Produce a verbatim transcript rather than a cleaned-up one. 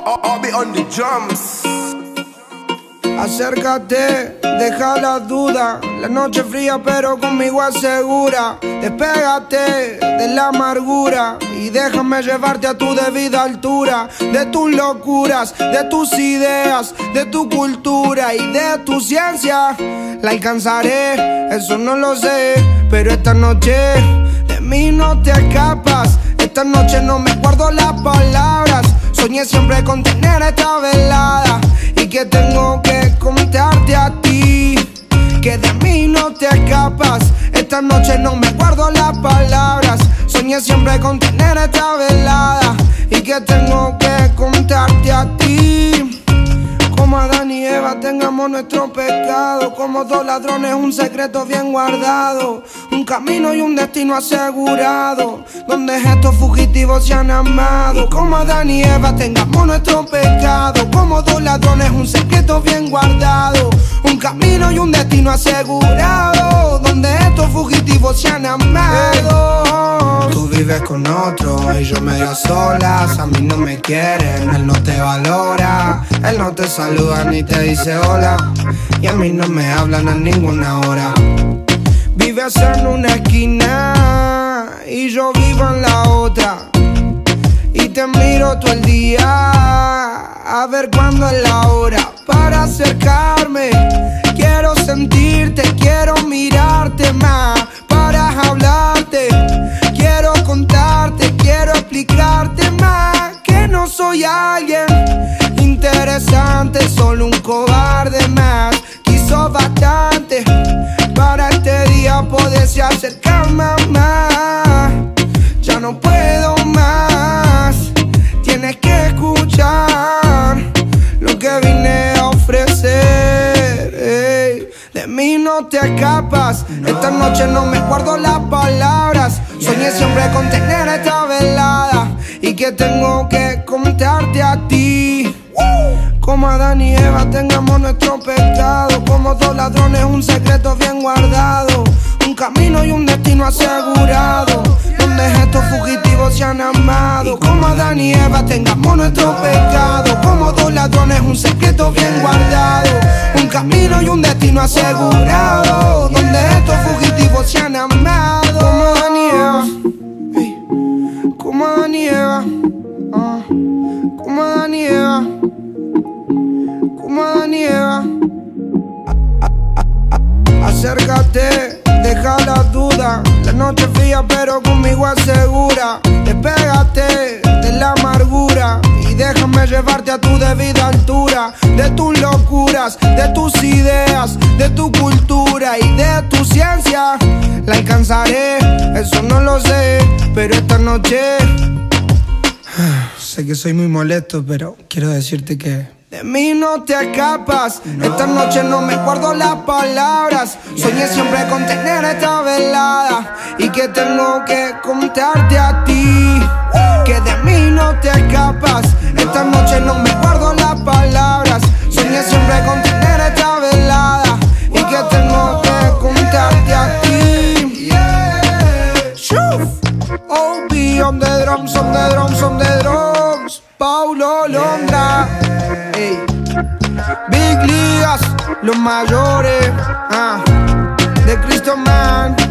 I'll be on the drums. Acércate, deja la duda. La noche fría pero conmigo es segura. Despégate de la amargura y déjame llevarte a tu debida altura. De tus locuras, de tus ideas, de tu cultura y de tu ciencia. La alcanzaré, eso no lo sé, pero esta noche de mí no te escapas. Esta noche no me guardo las palabras. Soñé siempre con tener esta velada y que tengo que contarte a ti que de mí no te escapas. Esta noche no me guardo las palabras. Soñé siempre con tener esta velada y que tengo que contarte a ti. Como Adán y Eva tengamos nuestro pecado. Como dos ladrones un secreto bien guardado. Un camino y un destino asegurado, donde estos fugitivos se han amado. Y como Adán y Eva tengamos nuestro pecado. Como dos ladrones un secreto bien guardado. Un camino y un destino asegurado, donde estos fugitivos se han amado. Tú vives con otro y yo medio solas. A mí no me quieren, él no te valora. Él no te saluda ni te dice hola. Y a mí no me hablan a ninguna hora. Vives en una esquina y yo vivo en la otra. Y te miro todo el día a ver cuándo es la hora para acercarme. Quiero sentirte, quiero mirarte más para hablarte. Quiero contarte, quiero explicarte más que no soy alguien interesante, solo un cobarde más. Quiso bastante para este día poderse acercar, mamá. Ya no puedo más, tienes que escuchar lo que vine a ofrecer. Ey, de mí no te escapas, no. Esta noche no me guardo las palabras. Yeah. Soñé siempre con tener esta velada y que tengo que contarte a ti. Como Adán y Eva tengamos nuestro pecado. Como dos ladrones un secreto bien guardado. Un camino y un destino asegurado, donde estos fugitivos se han amado. Como Adán y Eva tengamos nuestro pecado. Como dos ladrones un secreto bien guardado. Un camino y un destino asegurado, donde estos fugitivos se han amado. Como Adán y Eva, hey. Como Adán y Eva, uh. Como Adán y Eva, como Adán y Eva. Acércate, deja la duda. La noche fría pero conmigo es segura. Despégate de la amargura y déjame llevarte a tu debida altura. De tus locuras, de tus ideas, de tu cultura y de tu ciencia. La alcanzaré, eso no lo sé, pero esta noche sé que soy muy molesto, pero quiero decirte que de mí no te escapas. No. Esta noche no me guardo las palabras. Yeah. Soñé siempre con tener esta velada y que tengo que contarte a ti uh. que de mí no te escapas. No. Esta noche no me guardo las palabras. Soñé yeah. siempre con tener esta velada y que tengo que contarte a ti. Yeah. O B on the drums, on the drums, on the drums. Paulo Londra. Ey. Big Ligas, los mayores, ah, de Cristo Man.